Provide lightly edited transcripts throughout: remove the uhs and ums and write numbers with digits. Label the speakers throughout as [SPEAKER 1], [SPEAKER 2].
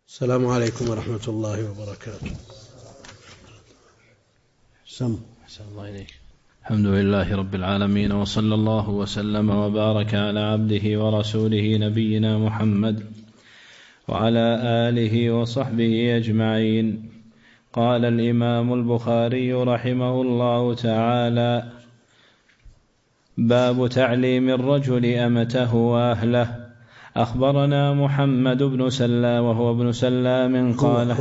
[SPEAKER 1] السلام عليكم ورحمة الله وبركاته.
[SPEAKER 2] أحسن الله إليك. الحمد لله رب العالمين، وصلى الله وسلم وبارك على عبده ورسوله نبينا محمد وعلى آله وصحبه أجمعين. قال الإمام البخاري رحمه الله تعالى: باب تعليم الرجل أمته وأهله. أخبرنا محمد بن سلام وهو ابن سلام قال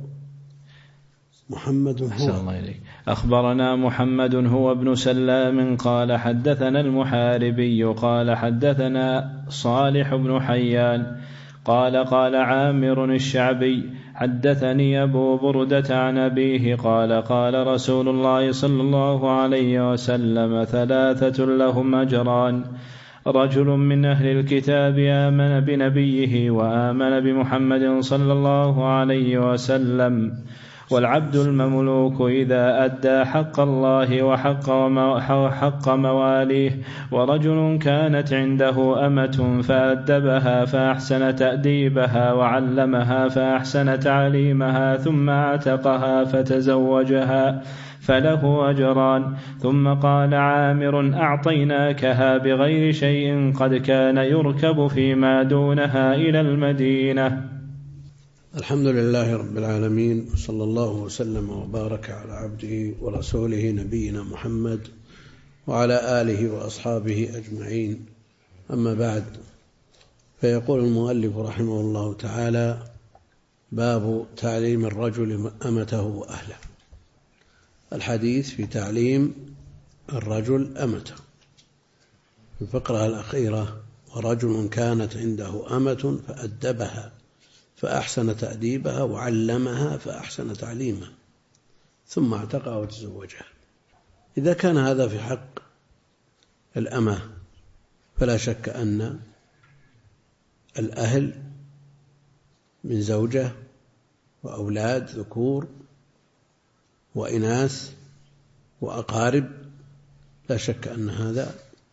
[SPEAKER 2] أخبرنا محمد هو ابن سلام قال حدثنا المحاربي قال حدثنا صالح بن حيان قال عامر الشعبي حدثني أبو بردة عن أبيه قال رسول الله صلى الله عليه وسلم: ثلاثة لهم أجران: رجل من أهل الكتاب آمن بنبيه وآمن بمحمد صلى الله عليه وسلم، والعبد المملوك إذا أدى حق الله وحق مواليه، ورجل كانت عنده أمة فأدبها فأحسن تأديبها وعلمها فأحسن تعليمها ثم اعتقها فتزوجها فله أجران. ثم قال عامر: أعطيناكها بغير شيء قد كان يركب فيما دونها إلى المدينة.
[SPEAKER 1] الحمد لله رب العالمين، وصلى الله وسلم وبارك على عبده ورسوله نبينا محمد وعلى آله وأصحابه أجمعين. أما بعد، فيقول المؤلف رحمه الله تعالى: باب تعليم الرجل أمته وأهله. الحديث في تعليم الرجل أمته. في الفقرة الأخيرة: ورجل كانت عنده أمة فأدبها فأحسن تأديبها وعلمها فأحسن تعليمها ثم اعتقها وتزوجها. إذا كان هذا في حق الأمة، فلا شك أن الأهل من زوجة وأولاد ذكور وإناث وأقارب، لا شك أن هذا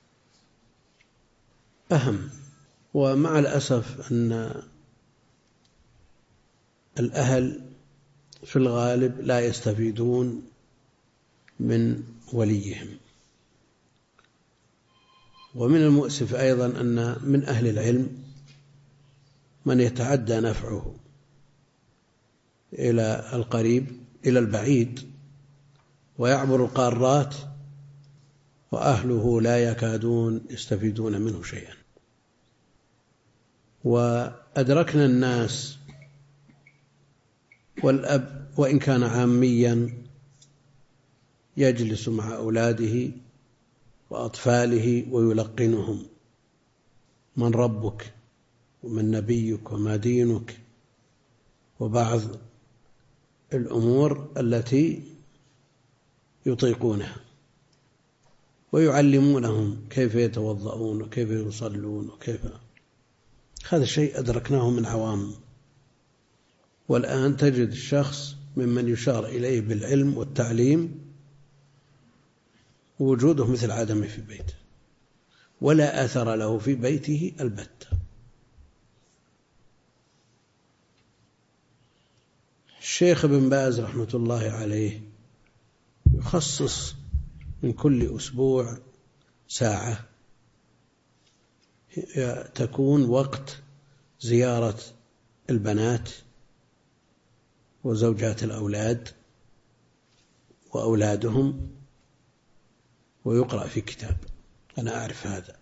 [SPEAKER 1] أهم. ومع الأسف أن الأهل في الغالب لا يستفيدون من وليهم. ومن المؤسف أيضا أن من أهل العلم من يتعدى نفعه إلى القريب إلى البعيد ويعبر القارات، وأهله لا يكادون يستفيدون منه شيئا. وأدركنا الناس والأب وإن كان عاميا يجلس مع أولاده وأطفاله ويلقنهم من ربك ومن نبيك وما دينك، وبعض الأمور التي يطيقونها، ويعلمونهم كيف يتوضؤون وكيف يصلون وكيف. هذا الشيء أدركناه من عوام. والآن تجد الشخص ممن يشار إليه بالعلم والتعليم وجوده مثل عدمه في بيته، ولا أثر له في بيته البتة. الشيخ ابن باز رحمة الله عليه يخصص من كل أسبوع ساعة تكون وقت زيارة البنات وزوجات الأولاد وأولادهم، ويقرأ في كتاب. أنا أعرف هذا،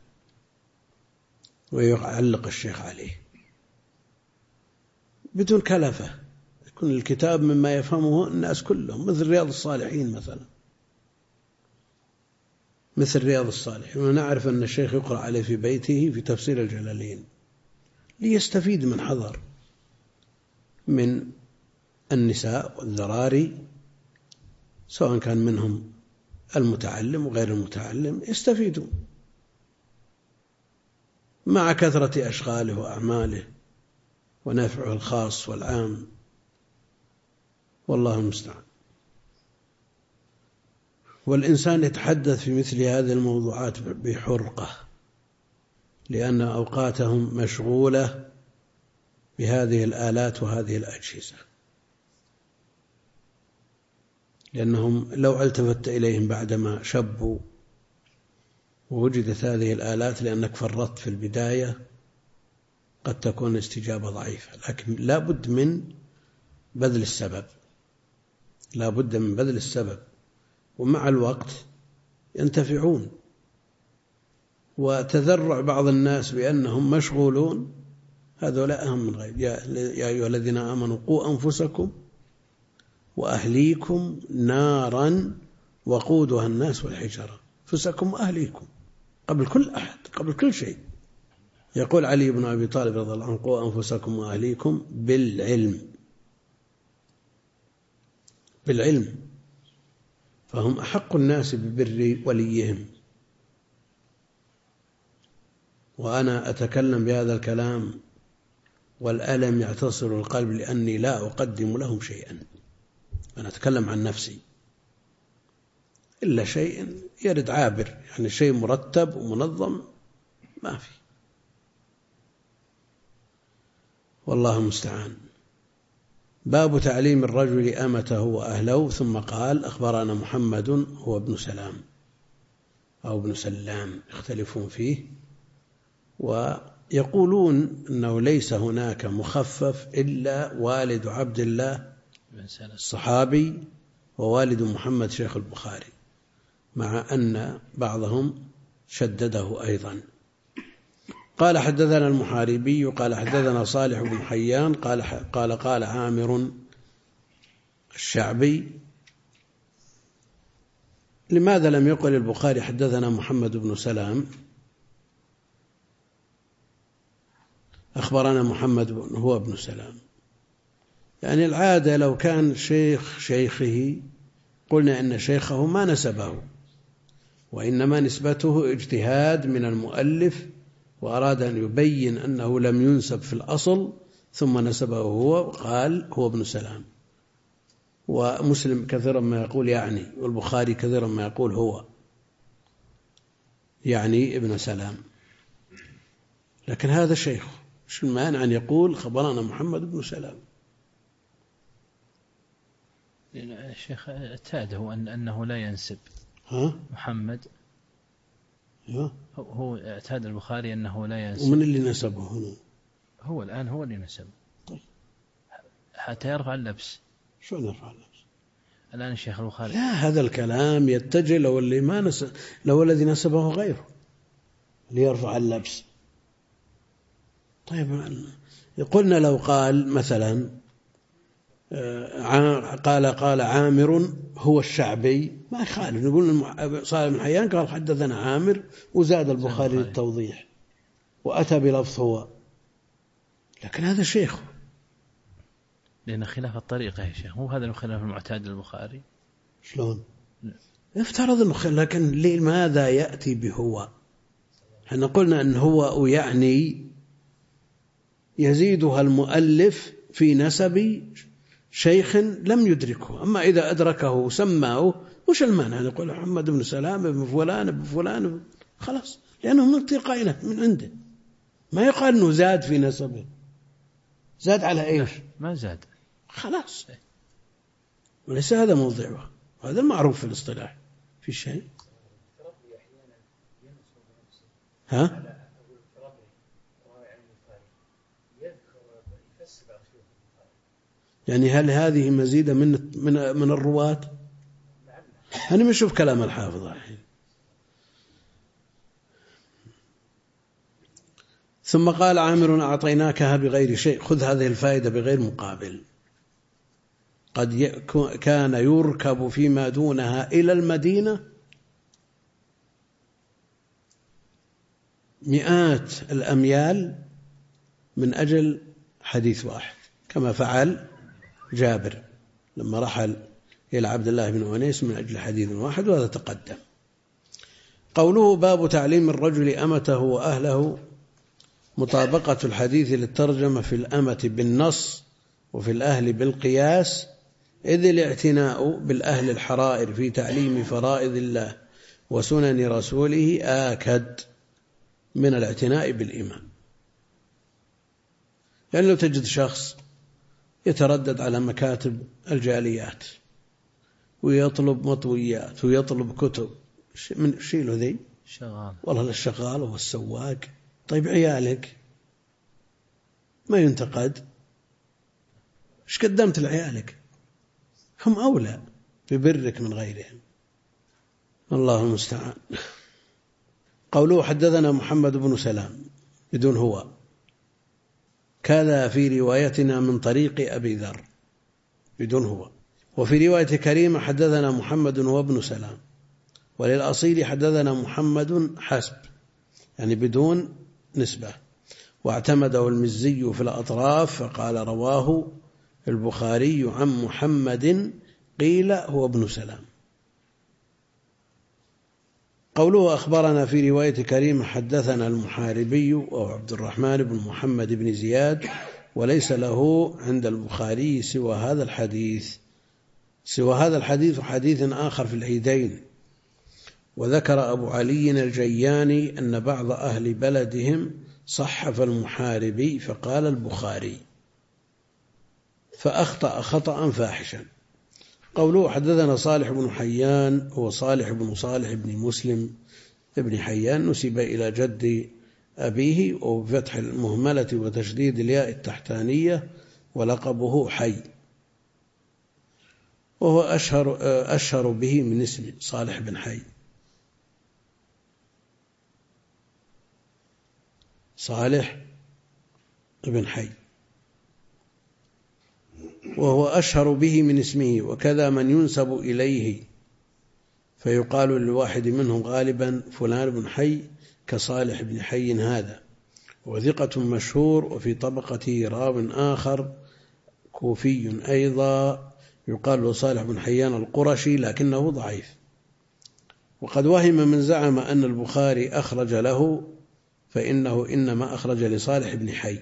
[SPEAKER 1] ويعلق الشيخ عليه بدون كلفة. يكون الكتاب مما يفهمه الناس كلهم، مثل رياض الصالحين مثلا، مثل رياض الصالحين. ونعرف أن الشيخ يقرأ عليه في بيته في تفسير الجلالين ليستفيد من حضر من النساء والذراري، سواء كان منهم المتعلم وغير المتعلم، يستفيدوا مع كثرة أشغاله وأعماله ونفعه الخاص والعام، والله المستعان. والإنسان يتحدث في مثل هذه الموضوعات بحرقة، لأن أوقاتهم مشغولة بهذه الآلات وهذه الأجهزة، لأنهم لو التفت إليهم بعدما شبوا ووجدت هذه الآلات لأنك فرطت في البداية قد تكون استجابة ضعيفة، لكن لا بد من بذل السبب، لا بد من بذل السبب، ومع الوقت ينتفعون. وتذرع بعض الناس بأنهم مشغولون، هذولا أهم من غير. يا أيها الذين آمنوا قوا أنفسكم وأهليكم نارا وقودها الناس والحجارة، أنفسكم وأهليكم قبل كل أحد، قبل كل شيء. يقول علي بن أبي طالب رضي الله عنه: قوا أنفسكم وأهليكم بالعلم، بالعلم، فهم أحق الناس ببر وليهم. وأنا أتكلم بهذا الكلام والألم يعتصر القلب لأني لا أقدم لهم شيئا، أنا أتكلم عن نفسي، إلا شيء يرد عابر، يعني شيء مرتب ومنظم ما في، والله المستعان. باب تعليم الرجل أمته وأهله. ثم قال: أخبرنا محمد هو ابن سلام أو ابن سلام، يختلفون فيه، ويقولون أنه ليس هناك مخفف إلا والد عبد الله الصحابي ووالد محمد شيخ البخاري، مع أن بعضهم شدده أيضا. قال: حدثنا المحاربي قال حدثنا صالح بن حيان قال عامر الشعبي. لماذا لم يقل البخاري حدثنا محمد بن سلام؟ أخبرنا محمد هو ابن سلام، يعني العادة لو كان شيخ شيخه قلنا إن شيخه ما نسبه، وإنما نسبته اجتهاد من المؤلف، وأراد أن يبين أنه لم ينسب في الأصل ثم نسبه هو وقال هو ابن سلام. ومسلم كثيرا ما يقول يعني، والبخاري كثيرا ما يقول هو، يعني ابن سلام، لكن هذا شيخ، مش المانع أن يقول خبرنا محمد بن سلام.
[SPEAKER 2] الشيخ اعتاده أنه لا ينسب محمد، هو اعتاد البخاري أنه لا ينسب.
[SPEAKER 1] ومن اللي نسبه هنا؟
[SPEAKER 2] هو الآن هو اللي نسب. طيب. حتى يرفع اللبس.
[SPEAKER 1] شو نرفع اللبس؟
[SPEAKER 2] الآن الشيخ البخاري
[SPEAKER 1] لا، هذا الكلام يتجه لو اللي ما نسب، لو الذي نسبه غيره ليرفع اللبس. طيب، قلنا لو قال مثلا قال عامر هو الشعبي ما يخالف، نقول صالح بن حيان قال حدثنا عامر وزاد البخاري للتوضيح وأتى بلفظ هو، لكن هذا شيخ،
[SPEAKER 2] لأن خلاف الطريقة يا شيخ، هو هذا الخلاف المعتاد للبخاري.
[SPEAKER 1] شلون؟ يفترض أنه لكن لماذا يأتي بهو؟ احنا قلنا أن هو يعني يزيدها المؤلف في نسب شيخ لم يدركه، أما إذا أدركه سماه وش المانع نقول محمد بن سلام بن فلان بن فلان، خلاص، لأنه من قائلة من عنده، ما يقال أنه زاد في نسبه. زاد على إيش؟
[SPEAKER 2] ما زاد،
[SPEAKER 1] خلاص، وليس هذا موضعه، وهذا المعروف في الاصطلاح في شيء. ها؟ يعني هل هذه مزيدة من الرواة؟ أنا ما أشوف كلام الحافظ الحين. ثم قال عامر: أعطيناكها بغير شيء، خذ هذه الفائدة بغير مقابل. قد كان يركب فيما دونها إلى المدينة مئات الأميال من أجل حديث واحد، كما فعل جابر لما رحل إلى عبد الله بن أنيس من أجل حديث واحد، وهذا تقدم. قوله: باب تعليم الرجل أمته وأهله، مطابقة الحديث للترجمة في الأمة بالنص وفي الأهل بالقياس، إذ الاعتناء بالأهل الحرائر في تعليم فرائض الله وسنن رسوله آكد من الاعتناء بالإمام. يعني لو تجد شخص يتردد على مكاتب الجاليات ويطلب مطويات ويطلب كتب، من شيله ذي
[SPEAKER 2] شغال،
[SPEAKER 1] والله للشغال والسواق. طيب عيالك ما ينتقد، ايش قدمت لعيالك؟ هم أولى ببرك من غيرهم. الله المستعان. قوله حدثنا محمد بن سلام بدون هو، كذا في روايتنا من طريق أبي ذر بدون هو. وفي رواية كريمة حدثنا محمد وابن سلام، وللأصيل حدثنا محمد حسب، يعني بدون نسبة. واعتمده المزي في الأطراف فقال رواه البخاري عن محمد قيل هو ابن سلام. قوله أخبرنا في رواية كريم حدثنا المحاربي وهو عبد الرحمن بن محمد بن زياد، وليس له عند البخاري سوى هذا الحديث وحديث آخر في العيدين. وذكر أبو علي الجياني أن بعض أهل بلدهم صحف المحاربي فقال البخاري، فأخطأ خطأ فاحشا. قوله حدثنا صالح بن حيان هو صالح بن مسلم ابن حيان، نسب إلى جد أبيه وبفتح المهملة وتشديد الياء التحتانية، ولقبه حي، وهو أشهر به من اسمه صالح بن حي، صالح بن حي، وهو أشهر به من اسمه. وكذا من ينسب إليه فيقال للواحد منهم غالبا فلان بن حي كصالح بن حي هذا، وثقة مشهور. وفي طبقته راو آخر كوفي أيضا يقال له صالح بن حيان القرشي لكنه ضعيف. وقد وهم من زعم أن البخاري أخرج له، فإنه إنما أخرج لصالح بن حي.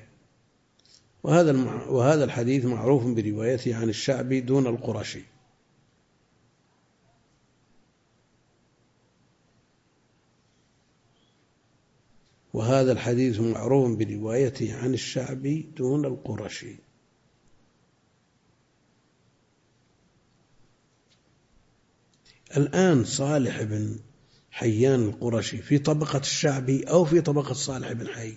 [SPEAKER 1] وهذا الحديث معروف بروايته عن الشعبي دون القرشي. وهذا الحديث معروف بروايته عن الشعبي دون القرشي. الآن صالح بن حيان القرشي في طبقة الشعبي أو في طبقة صالح بن حي؟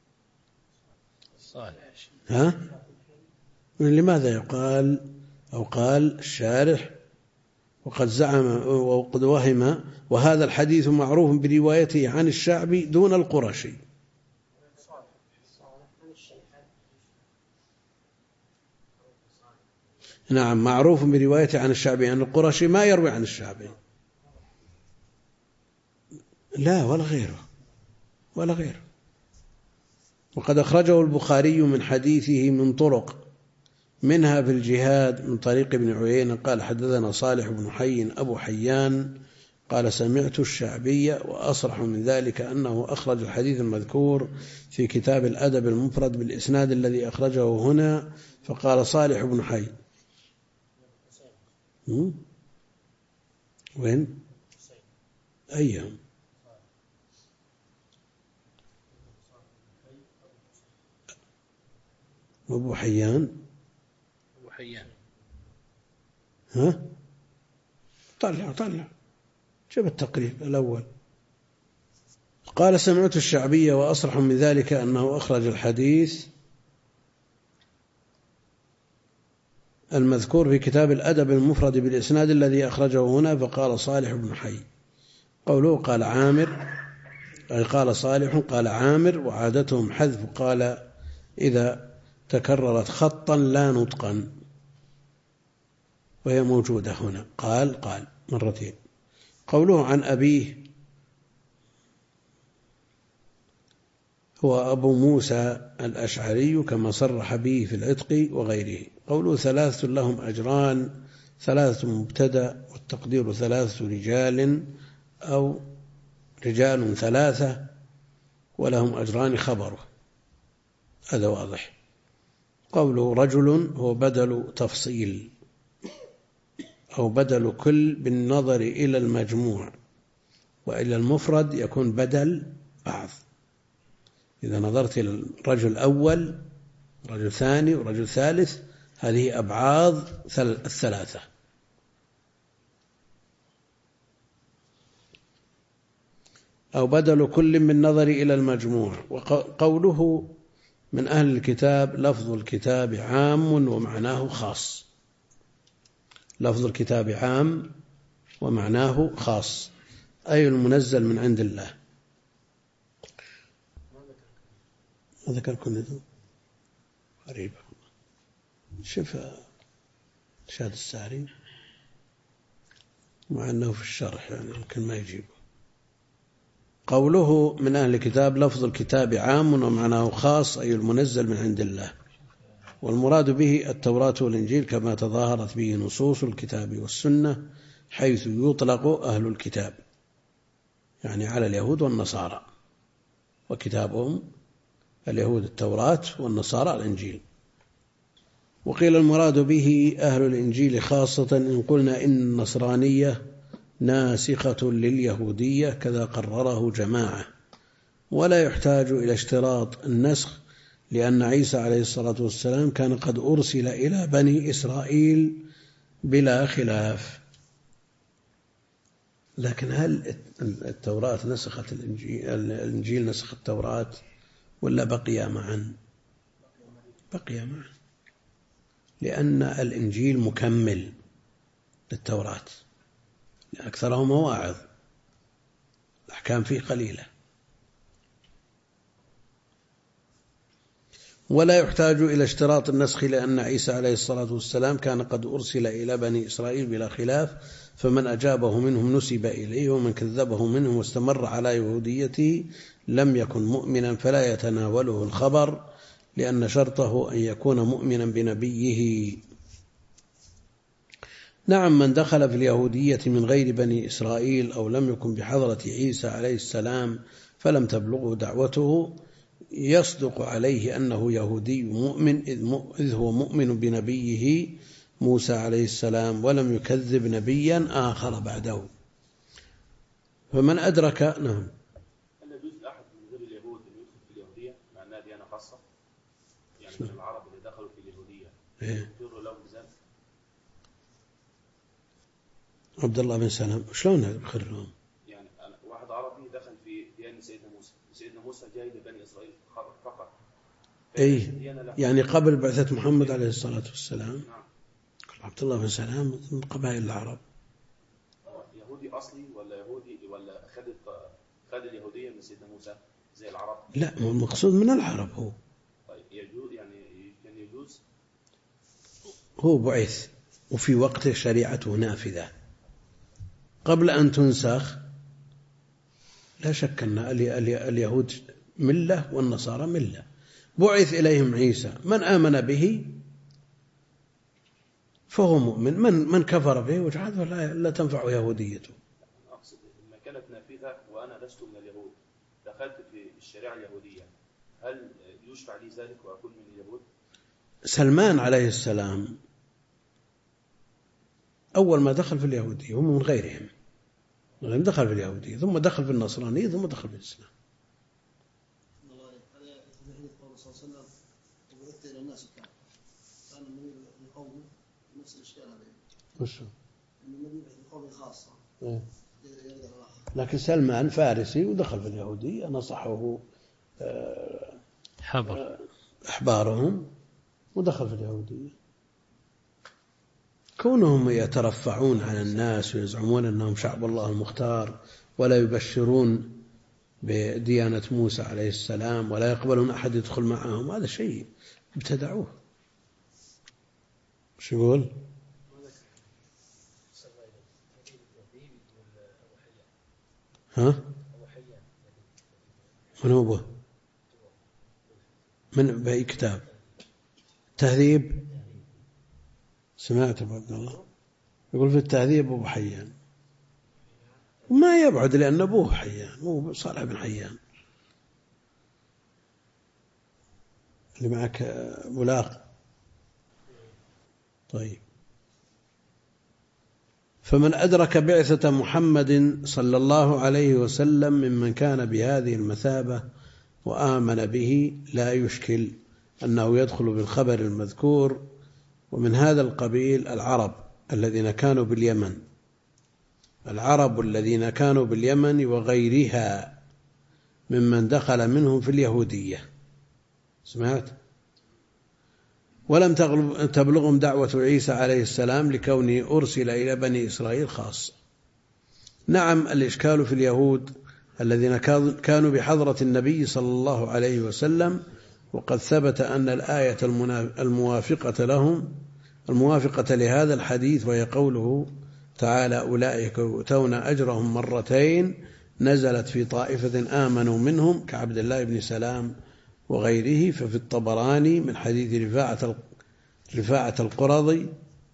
[SPEAKER 2] صالح.
[SPEAKER 1] ها؟ لماذا يقال أو قال الشارح وقد زعم وقد وهم وهذا الحديث معروف بروايته عن الشعبي دون القرشي؟ نعم، معروف بروايته عن الشعبي عن القرشي، ما يروي عن الشعبي، لا ولا غيره. وقد أخرجه البخاري من حديثه من طرق، منها في الجهاد من طريق ابن عيينة قال حدثنا صالح بن حي أبو حيان قال سمعت الشعبي، وأصرح من ذلك أنه أخرج الحديث المذكور في كتاب الأدب المفرد بالإسناد الذي أخرجه هنا، فقال صالح بن حي. وين؟ أيهم؟ أبو حيان. ها؟ طلع جاب التقريب الأول. قال سمعت الشعبي، وأصرح من ذلك أنه أخرج الحديث المذكور في كتاب الأدب المفرد بالإسناد الذي أخرجه هنا، فقال صالح بن حي. قوله قال عامر أي قال صالح قال عامر، وعادتهم حذف قال إذا تكررت خطا لا نطقا، وهي موجودة هنا قال مرتين. قوله عن أبيه هو أبو موسى الأشعري كما صرح به في العتق وغيره. قوله ثلاثة لهم أجران، ثلاثة مبتدأ والتقدير ثلاثة رجال أو رجال ثلاثة ولهم أجران خبره، هذا واضح. قوله رجل هو بدل تفصيل أو بدل كل بالنظر إلى المجموع، وإلى المفرد يكون بدل بعض. إذا نظرت إلى الرجل الأول رجل ثاني ورجل ثالث، هذه أبعاض الثلاثة. أو بدل كل من نظر إلى المجموع. وقوله من أهل الكتاب لفظ الكتاب عام ومعناه خاص. لفظ الكتاب عام ومعناه خاص، أي المنزل من عند الله. ما ذكر كل ذو غريبة. شوف شاد الساري مع أنه في الشرح يعني يمكن ما يجيبه. قوله من أهل الكتاب لفظ الكتاب عام ومعناه خاص، أي المنزل من عند الله، والمراد به التوراة والإنجيل كما تظاهرت به نصوص الكتاب والسنة، حيث يطلق أهل الكتاب يعني على اليهود والنصارى، وكتابهم اليهود التوراة والنصارى الإنجيل. وقيل المراد به أهل الإنجيل خاصة إن قلنا إن النصرانية ناسخة لليهودية، كذا قرره جماعة، ولا يحتاج إلى اشتراط النسخ، لأن عيسى عليه الصلاة والسلام كان قد أرسل إلى بني إسرائيل بلا خلاف. لكن هل التوراة نسخت الإنجيل نسخ التوراة ولا بقي معا؟ بقي معا، لأن الإنجيل مكمل للتوراة، أكثره مواعظ، الأحكام فيه قليلة. ولا يحتاج إلى اشتراط النسخ، لأن عيسى عليه الصلاة والسلام كان قد أرسل إلى بني إسرائيل بلا خلاف، فمن أجابه منهم نسب إليه، ومن كذبه منهم واستمر على يهوديته لم يكن مؤمنا فلا يتناوله الخبر، لأن شرطه أن يكون مؤمنا بنبيه. نعم، من دخل في اليهودية من غير بني إسرائيل أو لم يكن بحضرة عيسى عليه السلام فلم تبلغه دعوته، يصدق عليه أنه يهودي مؤمن، إذ هو مؤمن بنبيه موسى عليه السلام، ولم يكذب نبيا آخر بعده. فمن أدرك نعم.
[SPEAKER 3] هل يجوز لأحد من غير اليهود أن يدخل في اليهودية مع أنها ديانة خاصة؟ يعني من العرب اللي دخلوا في اليهودية يغفر لهم بذلك؟
[SPEAKER 1] عبد الله بن سلام شلون يغفر لهم؟
[SPEAKER 3] يعني واحد عربي دخل في ديانة سيدنا موسى جاي لبني إسرائيل فقط.
[SPEAKER 1] أي يعني قبل بعثة محمد عليه الصلاة والسلام.
[SPEAKER 3] نعم.
[SPEAKER 1] عبد الله بن سلام من قبائل العرب.
[SPEAKER 3] يهودي أصلي ولا يهودي ولا خد اليهودية من سيدنا موسى زي العرب؟
[SPEAKER 1] لا، هو المقصود من العرب هو.
[SPEAKER 3] طيب يجوز يعني كان يجوز؟
[SPEAKER 1] هو بعث وفي وقته شريعته نافذة قبل أن تنسخ. لا شك أن اليهود ملة والنصارى ملة، بعث إليهم عيسى، من آمن به فهو مؤمن، من كفر به وجحد لا تنفع يهوديته.
[SPEAKER 3] أقصد لما كانت نافذة وأنا لست من اليهود دخلت في الشريعة اليهودية، هل يشفع لي ذلك وأكون من اليهود؟
[SPEAKER 1] سلمان عليه السلام أول ما دخل في اليهودية هم من غيرهم، دخل في اليهودية ثم دخل في النصرانية ثم دخل في الإسلام. لكن سلمان فارسي ودخل في اليهودية، نصحه أحبارهم ودخل في اليهودية. كونهم يترفعون على الناس ويزعمون أنهم شعب الله المختار ولا يبشرون بديانة موسى عليه السلام ولا يقبلون أحد يدخل معهم، هذا شيء ابتدعوه. شو يقول؟ ها؟ من هو به؟ من بأي كتاب؟ تهذيب. سمعت أبو عبد الله يقول في التهذيب أبو حيان، ما يبعد لأن أبوه حيان، مو صالح بن حيان اللي معك ملاق. طيب، فمن أدرك بعثة محمد صلى الله عليه وسلم ممن كان بهذه المثابة وآمن به لا يشكل أنه يدخل بالخبر المذكور. ومن هذا القبيل العرب الذين كانوا باليمن، العرب الذين كانوا باليمن وغيرها ممن دخل منهم في اليهودية، سمعت؟ ولم تبلغهم دعوة عيسى عليه السلام لكونه أرسل إلى بني إسرائيل خاصة. نعم، الإشكال في اليهود الذين كانوا بحضرة النبي صلى الله عليه وسلم، وقد ثبت أن الآية الموافقة لهذا الحديث، وهي قوله تعالى: أولئك يؤتون أجرهم مرتين، نزلت في طائفة آمنوا منهم كعبد الله بن سلام وغيره. ففي الطبراني من حديث رفاعة القرظي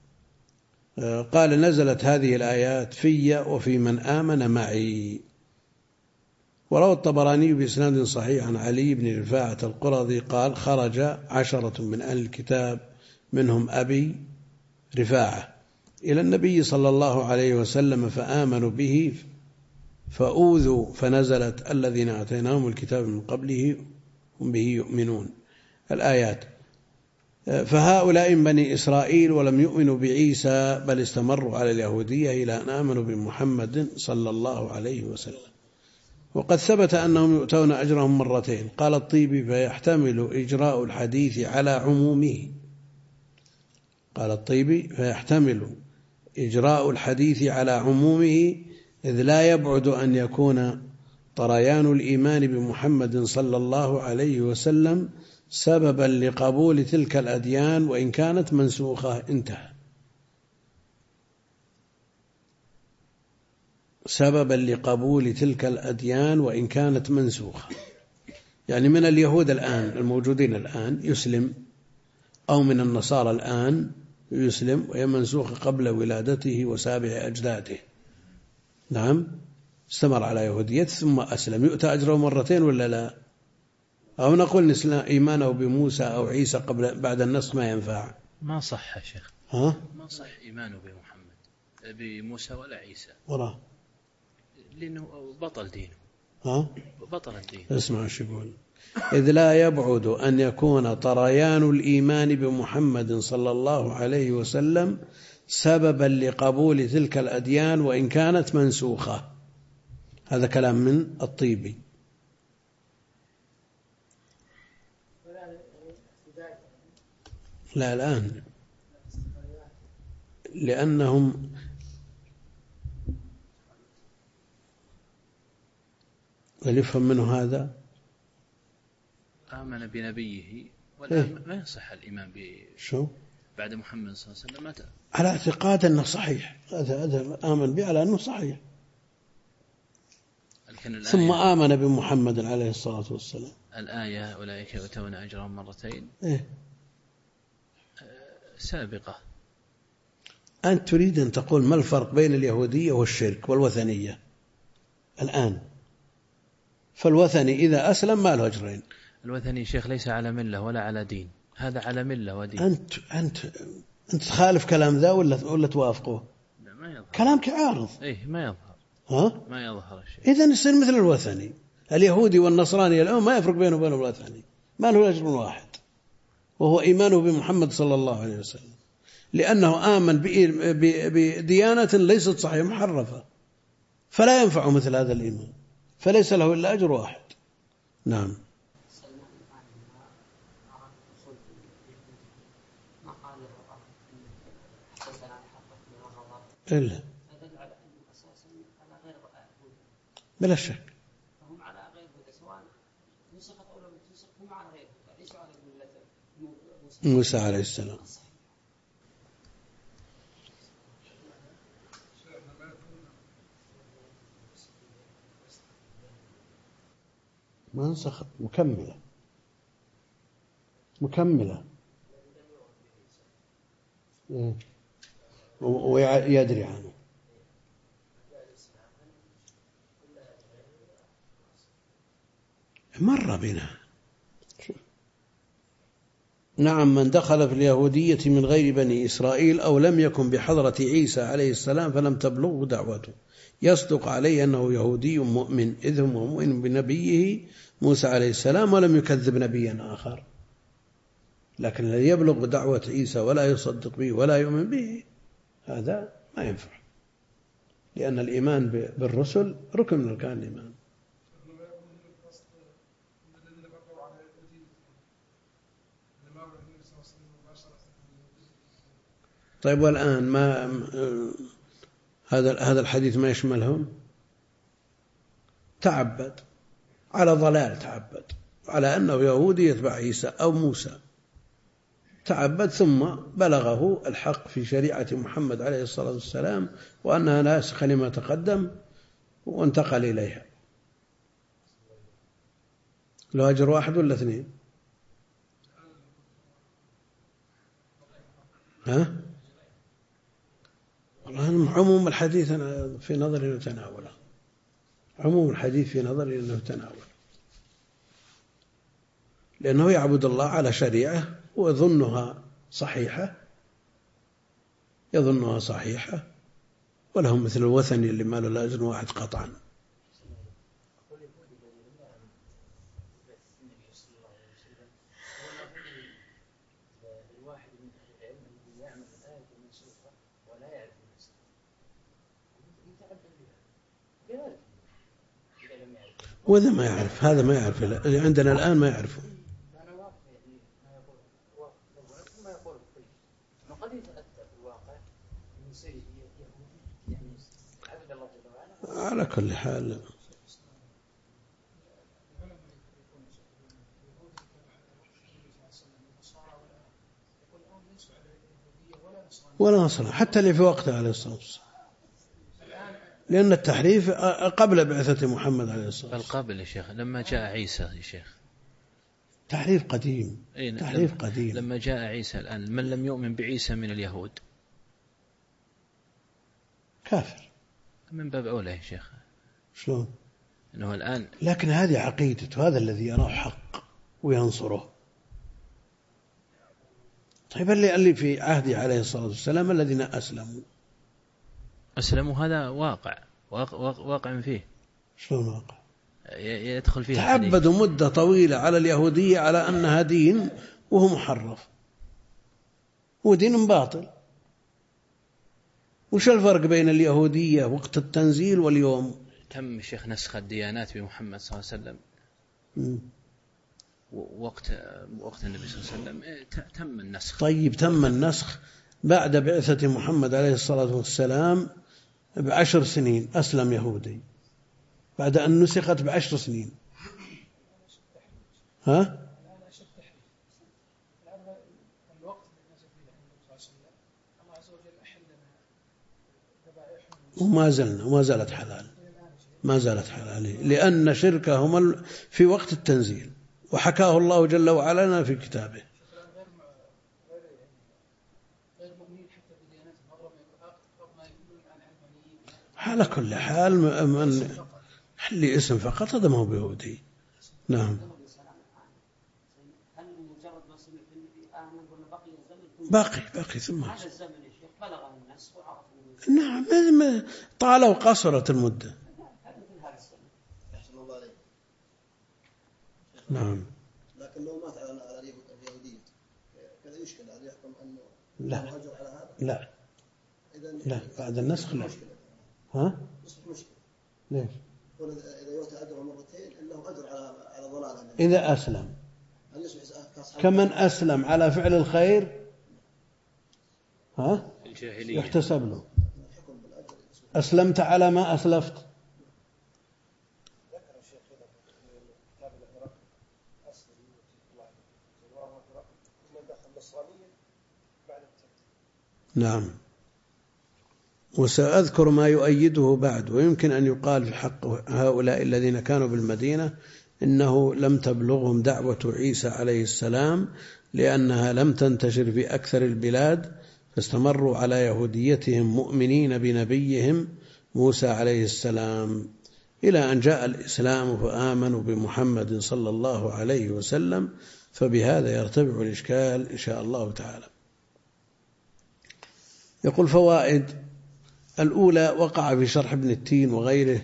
[SPEAKER 1] قال: نزلت هذه الآيات في وفي من آمن معي. وروى الطبراني بإسناد صحيح عن علي بن رفاعة القرظي قال: خرج 10 من أهل الكتاب منهم أبي رفاعة إلى النبي صلى الله عليه وسلم فآمنوا به فأوذوا، فنزلت: الذين آتيناهم الكتاب من قبله هم به يؤمنون، الآيات. فهؤلاء من بني إسرائيل ولم يؤمنوا بعيسى، بل استمروا على اليهودية إلى أن آمنوا بمحمد صلى الله عليه وسلم. وقد ثبت أنهم يؤتون أجرهم مرتين. قال الطيبي: فيحتمل إجراء الحديث على عمومه. قال الطيبي: فيحتمل إجراء الحديث على عمومه، إذ لا يبعد أن يكون طريان الإيمان بمحمد صلى الله عليه وسلم سببا لقبول تلك الأديان وإن كانت منسوخة. انتهى. سببا لقبول تلك الأديان وإن كانت منسوخة، يعني من اليهود الآن الموجودين الآن يسلم، أو من النصارى الآن يسلم وهي منسوخة قبل ولادته وسابع أجداده. نعم، استمر على يهوديته ثم أسلم، يؤتى أجره مرتين ولا لا؟ أو نقول إيمانه بموسى أو عيسى بعد النسخ ما ينفع؟
[SPEAKER 2] ما صح يا شيخ. ما صح إيمانه بموسى ولا عيسى، لأنه بطل دينه. بطل الدين.
[SPEAKER 1] اسمع شو يقول: إذ لا يبعد أن يكون طريان الإيمان بمحمد صلى الله عليه وسلم سببا لقبول تلك الأديان وإن كانت منسوخة. هذا كلام من الطيبي. لا الآن، لأنهم وليفهم منه هذا
[SPEAKER 2] آمن بنبيه ولا ما يصح الإيمان
[SPEAKER 1] شو
[SPEAKER 2] بعد محمد صلى الله عليه وسلم
[SPEAKER 1] على اعتقاد أنه صحيح. هذا آمن به على أنه صحيح، ثم آمن بمحمد عليه الصلاة والسلام.
[SPEAKER 2] الآية: أولئك يؤتون أجرهم مرتين، سابقة.
[SPEAKER 1] أنت تريد أن تقول ما الفرق بين اليهودية والشرك والوثنية الآن؟ فالوثني إذا أسلم ما له أجرين.
[SPEAKER 2] الوثني شيخ ليس على ملة ولا على دين، هذا على ملة ودين.
[SPEAKER 1] أنت تخالف كلام ذا ولا توافقه؟
[SPEAKER 2] لا، ما يظهر.
[SPEAKER 1] كلامك عارض.
[SPEAKER 2] ما يظهر. ما يظهر الشيء.
[SPEAKER 1] إذن يصير مثل الوثني. اليهودي والنصراني الآن ما يفرق بينه وبين الوثني، ما له أجر واحد، وهو إيمانه بمحمد صلى الله عليه وسلم، لأنه آمن بديانة ليست صحيحة محرفة، فلا ينفع مثل هذا الإيمان، فليس له إلا أجر واحد. نعم. إلا بلا شك
[SPEAKER 4] هم على غير هدى، سواء نسخت أو لم تنسخ هم على غير هدى، ليسوا على ملة
[SPEAKER 1] موسى عليه السلام. ما نسخت، مكملة ويدري عنه. مر بنا. نعم، من دخل في اليهودية من غير بني إسرائيل أو لم يكن بحضرة عيسى عليه السلام فلم تبلغه دعوته، يصدق عليه أنه يهودي مؤمن، إذ هو مؤمن بنبيه موسى عليه السلام ولم يكذب نبيا آخر. لكن الذي يبلغ دعوة عيسى ولا يصدق به ولا يؤمن به هذا ما ينفع، لأن الإيمان بالرسل ركن من أركان الإيمان. طيب والآن ما هذا الحديث ما يشملهم؟ تعبد على ضلال، تعبد على أنه يهودي يتبع عيسى أو موسى، تعبد ثم بلغه الحق في شريعة محمد عليه الصلاة والسلام وأنها ناسخة لما تقدم وانتقل إليها. له أجر واحد ولا اثنين؟ ها؟ والله عموم الحديث أنا في نظري أنه تناوله، عموم الحديث في نظري أنه تناوله، لأنه يعبد الله على شريعة ويظنها صحيحة، ولهم مثل الوثني اللي ما له لا أجر واحد قطعا. وإذا ما يعرف هذا ما يعرف، عندنا الآن ما يعرفه. على كل حال ولا نصر حتى اللي في وقته عليه الصلاة والسلام، لأن التحريف قبل بعثة محمد عليه الصلاة والسلام.
[SPEAKER 2] قبل يا شيخ لما جاء عيسى يا شيخ
[SPEAKER 1] تحريف قديم، تحريف قديم.
[SPEAKER 2] لما جاء عيسى الآن من لم يؤمن بعيسى من اليهود
[SPEAKER 1] كافر
[SPEAKER 2] من باب أولى يا شيخ.
[SPEAKER 1] شلون؟
[SPEAKER 2] إنه الآن
[SPEAKER 1] لكن هذه عقيدته، هذا الذي يراه حق وينصره. طيب اللي في عهده عليه الصلاة والسلام الذين أسلموا
[SPEAKER 2] هذا واقع فيه.
[SPEAKER 1] شلون واقع؟
[SPEAKER 2] يدخل فيه
[SPEAKER 1] تعبدوا مدة طويلة على اليهودية على أنها دين وهو محرف ودين باطل. وش الفرق بين اليهودية وقت التنزيل واليوم؟
[SPEAKER 2] تم شيخ نسخ الديانات بمحمد صلى الله عليه وسلم. وقت النبي صلى الله عليه وسلم تم النسخ.
[SPEAKER 1] طيب تم النسخ بعد بعثة محمد عليه الصلاة والسلام ب10 سنين أسلم يهودي بعد أن نسخت ب10 سنين. ها؟ وما زالت حلال، ما زالت حلال، لأن شركهم في وقت التنزيل وحكاه الله جل وعلا لنا في كتابه. على كل حال من اللي اسم فقط هذا ما هو بيهودي. نعم. باقي ثم نعم طال وقصرت المدة. نعم.
[SPEAKER 5] لكن لو مات على اليهودية كذا يشكل عليه يحكم أنه
[SPEAKER 1] لا
[SPEAKER 5] أجر على هذا؟
[SPEAKER 1] لا بعد النسخ لا. ها؟
[SPEAKER 5] مشكلة.
[SPEAKER 1] ليش؟
[SPEAKER 5] إذا يؤتى أجر مرتين إنه أجر على ضلاله.
[SPEAKER 1] إذا أسلم كمن أسلم على فعل الخير ها؟ يحتسب له. أسلمت على ما أسلفت. نعم. وسأذكر ما يؤيده بعد. ويمكن أن يقال في حق هؤلاء الذين كانوا بالمدينة إنه لم تبلغهم دعوة عيسى عليه السلام لأنها لم تنتشر في أكثر البلاد، فاستمروا على يهوديتهم مؤمنين بنبيهم موسى عليه السلام إلى أن جاء الإسلام فآمنوا بمحمد صلى الله عليه وسلم. فبهذا يرتفع الإشكال إن شاء الله تعالى. يقول فوائد الأولى وقع في شرح ابن التين وغيره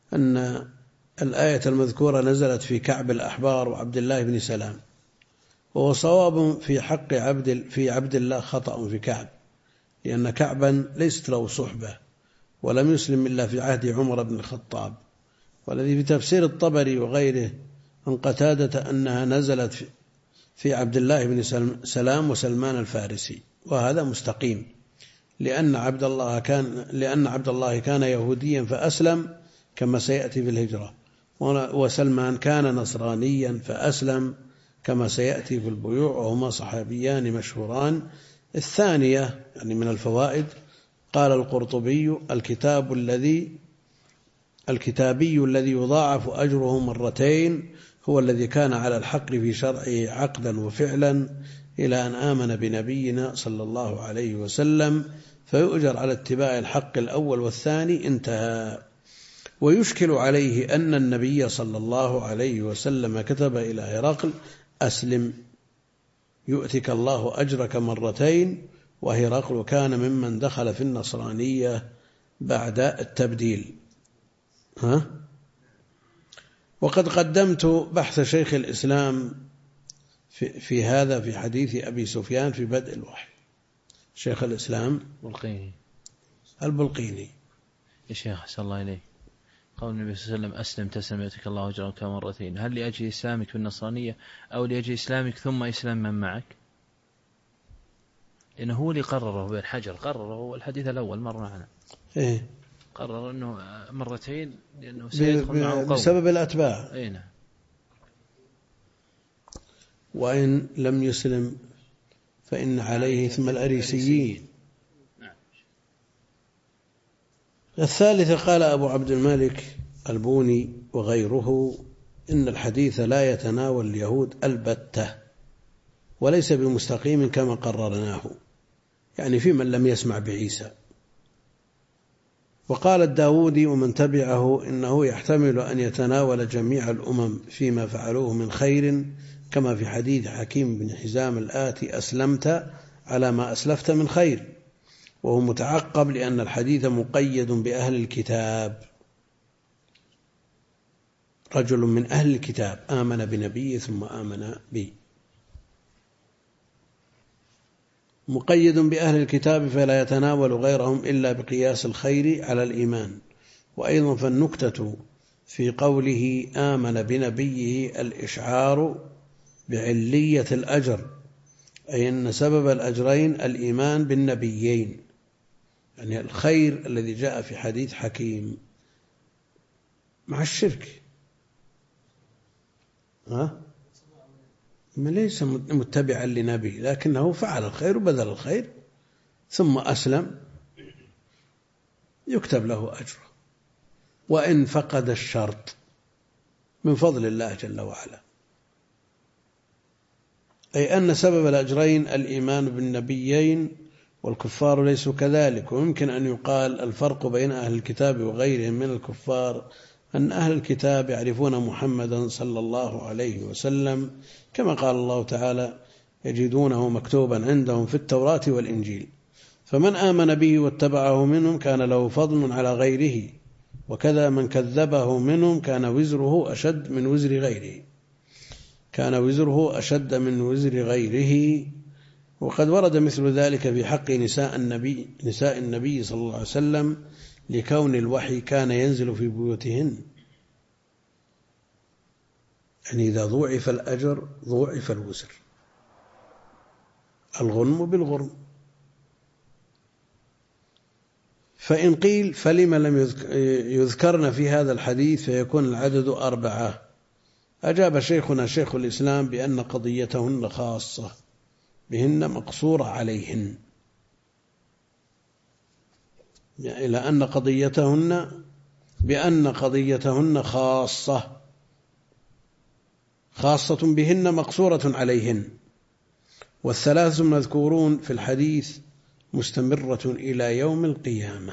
[SPEAKER 1] أن الآية المذكورة نزلت في كعب الأحبار وعبد الله بن سلام، وهو صواب في عبد الله خطأ في كعب، لأن كعبا ليست له صحبة ولم يسلم إلا في عهد عمر بن الخطاب. والذي في تفسير الطبري وغيره عن قتادة أنها نزلت في عبد الله بن سلام وسلمان الفارسي، وهذا مستقيم، لأن عبد الله كان يهوديا فأسلم كما سيأتي في الهجرة، وسلمان كان نصرانيا فأسلم كما سيأتي في البيوع، وهما صحابيان مشهوران. الثانية يعني من الفوائد، قال القرطبي: الكتابي الذي يضاعف أجره مرتين هو الذي كان على الحق في شرعه عقدا وفعلا إلى أن آمن بنبينا صلى الله عليه وسلم، فيؤجر على اتباع الحق الأول والثاني. انتهى. ويشكل عليه أن النبي صلى الله عليه وسلم كتب إلى هرقل: أسلم يؤتك الله أجرك مرتين، وهرقل كان ممن دخل في النصرانية بعد التبديل. وقد قدمت بحث شيخ الإسلام في هذا في حديث أبي سفيان في بدء الوحي. شيخ الإسلام البلقيني.
[SPEAKER 2] يا شيخ أحسن الله إليك، قول النبي صلى الله عليه وسلم: أسلم تسلم يؤتك الله أجرك مرتين، هل لأجل إسلامك في النصرانية أو لأجل إسلامك ثم إسلام من معك؟ لأنه هو اللي قرره بالحجر، قرره الحديث الأول مر معنا. قرر أنه مرتين لأنه سيدخل معه قوم
[SPEAKER 1] بسبب الأتباع.
[SPEAKER 2] نعم.
[SPEAKER 1] وإن لم يسلم فإن عليه إثم الأريسيين. الثالثة، قال أبو عبد الملك البوني وغيره: إن الحديث لا يتناول اليهود البتة، وليس بمستقيم كما قررناه، يعني في من لم يسمع بعيسى. وقال الداودي ومن تبعه: إنه يحتمل أن يتناول جميع الأمم فيما فعلوه من خير، كما في حديث حكيم بن حزام الآتي: أسلمت على ما أسلفت من خير، وهو متعقب لأن الحديث مقيد بأهل الكتاب. رجل من أهل الكتاب آمن بنبي ثم آمن بي، مقيد بأهل الكتاب، فلا يتناول غيرهم إلا بقياس الخير على الإيمان. وأيضا فالنكتة في قوله آمن بنبيه الإشعار بعلية الأجر، أي أن سبب الأجرين الإيمان بالنبيين، يعني الخير الذي جاء في حديث حكيم مع الشرك. ليس متبعا لنبي، لكنه فعل الخير وبذل الخير ثم أسلم، يكتب له أجره وإن فقد الشرط من فضل الله جل وعلا. أي أن سبب الأجرين الإيمان بالنبيين، والكفار ليسوا كذلك. ويمكن أن يقال الفرق بين أهل الكتاب وغيرهم من الكفار أن أهل الكتاب يعرفون محمدا صلى الله عليه وسلم، كما قال الله تعالى: يجدونه مكتوبا عندهم في التوراة والإنجيل، فمن آمن به واتبعه منهم كان له فضل على غيره، وكذا من كذبه منهم كان وزره أشد من وزر غيره. وقد ورد مثل ذلك في حق نساء النبي صلى الله عليه وسلم، لكون الوحي كان ينزل في بيوتهن، يعني إذا ضوعف الأجر ضوعف الوزر، الغنم بالغرم. فإن قيل فلما لم يذكرن في هذا الحديث فيكون العدد 4؟ أجاب شيخنا شيخ الإسلام بأن قضيتهن خاصة بهن مقصورة عليهن، إلى أن قضيتهن خاصة بهن مقصورة عليهن. والثلاث المذكورون في الحديث مستمرة إلى يوم القيامة،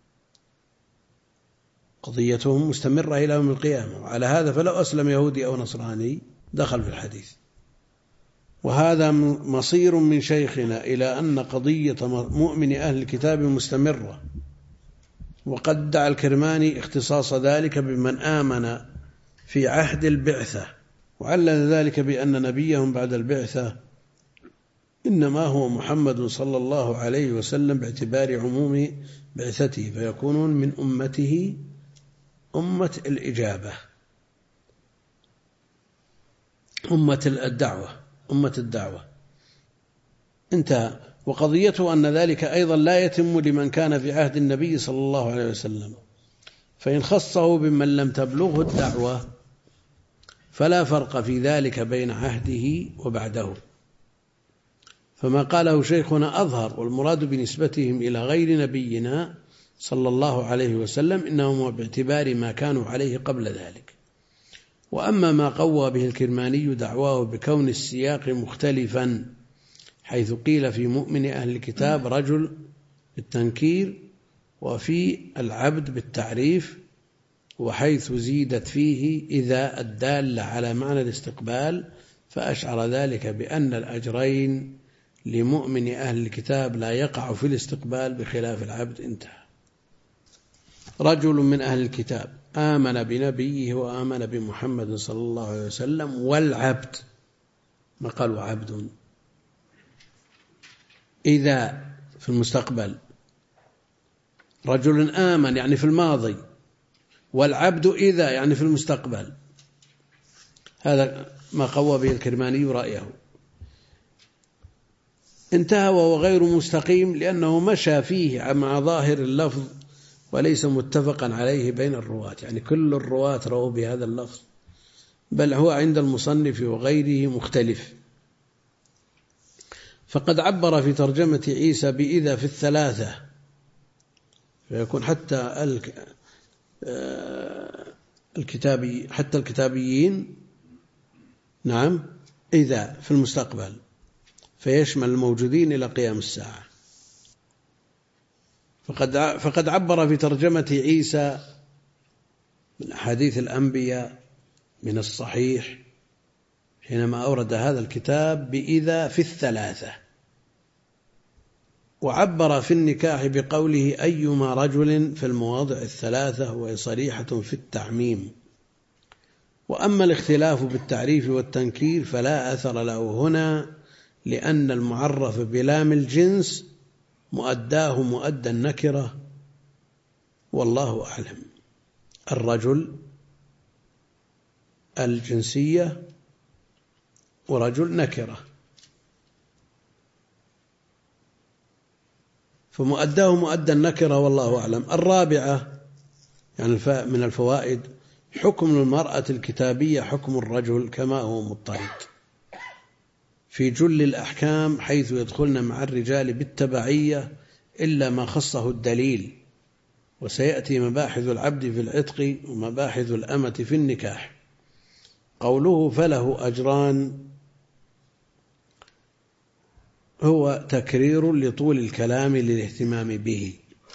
[SPEAKER 1] قضيتهم مستمرة إلى يوم القيامة. وعلى هذا فلو أسلم يهودي أو نصراني دخل في الحديث. وهذا مصير من شيخنا إلى أن قضية مؤمن أهل الكتاب مستمرة، وقد دعا الكرماني اختصاص ذلك بمن آمن في عهد البعثة وعلل ذلك بأن نبيهم بعد البعثة إنما هو محمد صلى الله عليه وسلم باعتبار عموم بعثته، فيكونون من أمته أمة الإجابة، أمة الدعوة انتهى. وقضيته أن ذلك أيضا لا يتم لمن كان في عهد النبي صلى الله عليه وسلم، فإن خصه بمن لم تبلغه الدعوة فلا فرق في ذلك بين عهده وبعده. فما قاله شيخنا أظهر، والمراد بنسبتهم إلى غير نبينا صلى الله عليه وسلم إنهم باعتبار ما كانوا عليه قبل ذلك. وأما ما قوى به الكرماني دعواه بكون السياق مختلفا، حيث قيل في مؤمن أهل الكتاب رجل بالتنكير، وفي العبد بالتعريف، وحيث زيدت فيه إذا الدالة على معنى الاستقبال، فأشعر ذلك بأن الأجرين لمؤمن أهل الكتاب لا يقع في الاستقبال بخلاف العبد. انتهى. رجل من أهل الكتاب آمن بنبيه وآمن بمحمد صلى الله عليه وسلم، والعبد، ما قالوا عبد، إذا في المستقبل، رجل آمن يعني في الماضي، والعبد إذا يعني في المستقبل. هذا ما قوى به الكرماني رأيه. انتهى وهو غير مستقيم لأنه مشى فيه مع ظاهر اللفظ وليس متفقا عليه بين الرواة، يعني كل الرواة رووا بهذا اللفظ، بل هو عند المصنف وغيره مختلف. فقد عبر في ترجمة عيسى بإذا في الثلاثة، فيكون حتى الكتابيين نعم إذا في المستقبل، فيشمل الموجودين إلى قيام الساعة. فقد عبر في ترجمة عيسى من أحاديث الأنبياء من الصحيح حينما أورد هذا الكتاب بإذا في الثلاثة. وعبر في النكاح بقوله أيما رجل في المواضع الثلاثة، وهي صريحة في التعميم. وأما الاختلاف بالتعريف والتنكير فلا أثر له هنا، لأن المعرف بلام الجنس مؤداه مؤدى النكرة، والله أعلم. الرجل الجنسية ورجل نكرة، فمؤداه مؤدى النكرة والله أعلم. الرابعة يعني من الفوائد حكم المرأة الكتابية حكم الرجل كما هو مضطرد في جل الأحكام، حيث يدخلن مع الرجال بالتبعية إلا ما خصه الدليل. وسيأتي مباحث العبد في العتق ومباحث الأمة في النكاح. قوله فله أجران هو تكرير لطول الكلام للاهتمام به،